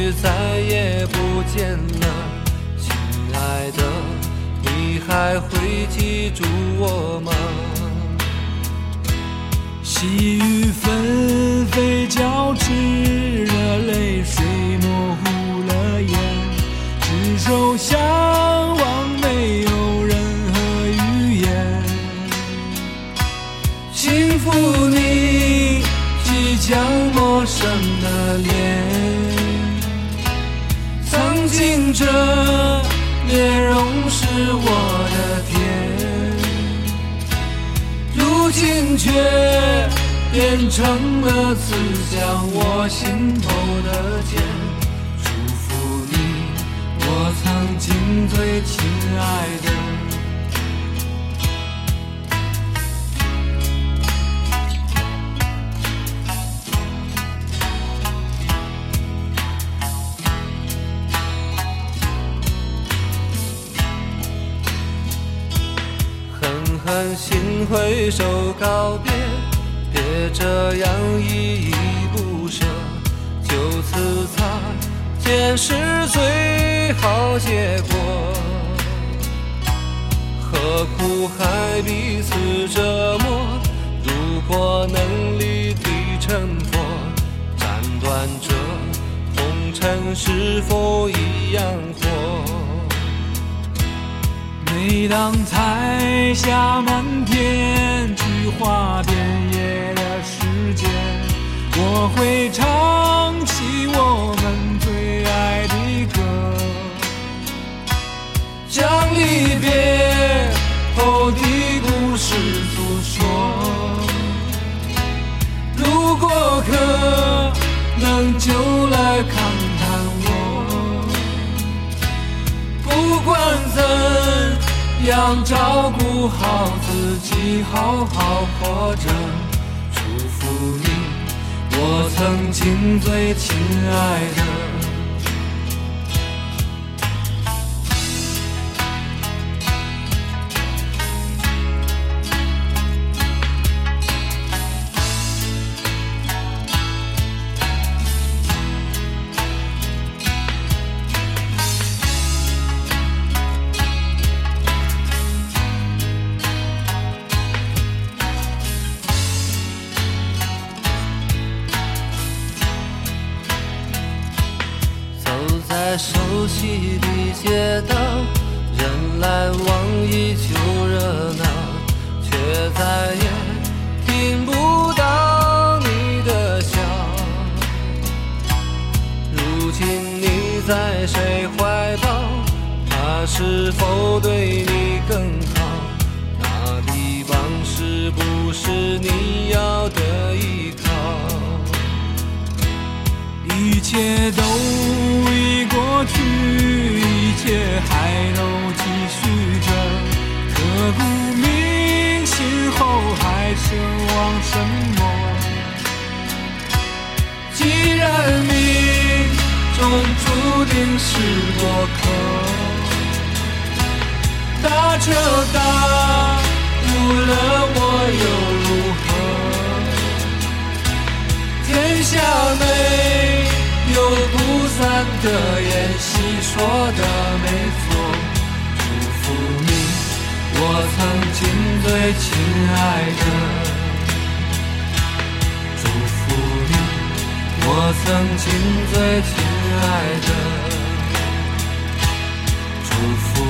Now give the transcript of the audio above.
许再也不见了，亲爱的，你还会记住我吗？ 细雨纷飞交织着泪水模糊了眼，执手相望没有任何语言， 轻抚你即将陌生的脸，曾经这面容是我的天，如今却变成了刺向我心头的剑。祝福你，我曾经最亲爱的。狠狠心挥手告别，别这样依依不舍，就此擦肩是最好结果。何苦还彼此折磨？如果能立地成佛，斩断这红尘是否一样活？ 每当彩霞满天，菊花遍野的世界，我会唱起我们最爱的歌， 将离别后的故事诉说。如果可能就来看看我，不管怎样照顾好自己，好好活着。祝福你，我曾经最亲爱的。在熟悉的街道，人来往依旧热闹，却再也听不到你的笑。如今你在谁怀抱？他是否对你更好？那地方是不是你要的依靠？ 一切都已过去，一切还都继续着，刻骨铭心后还奢望什么？ 既然命中注定是过客，大彻大悟了我又如何？天下美有不散的宴席，说的没错。祝福你，我曾经最亲爱的。祝福你，我曾经最亲爱的。祝福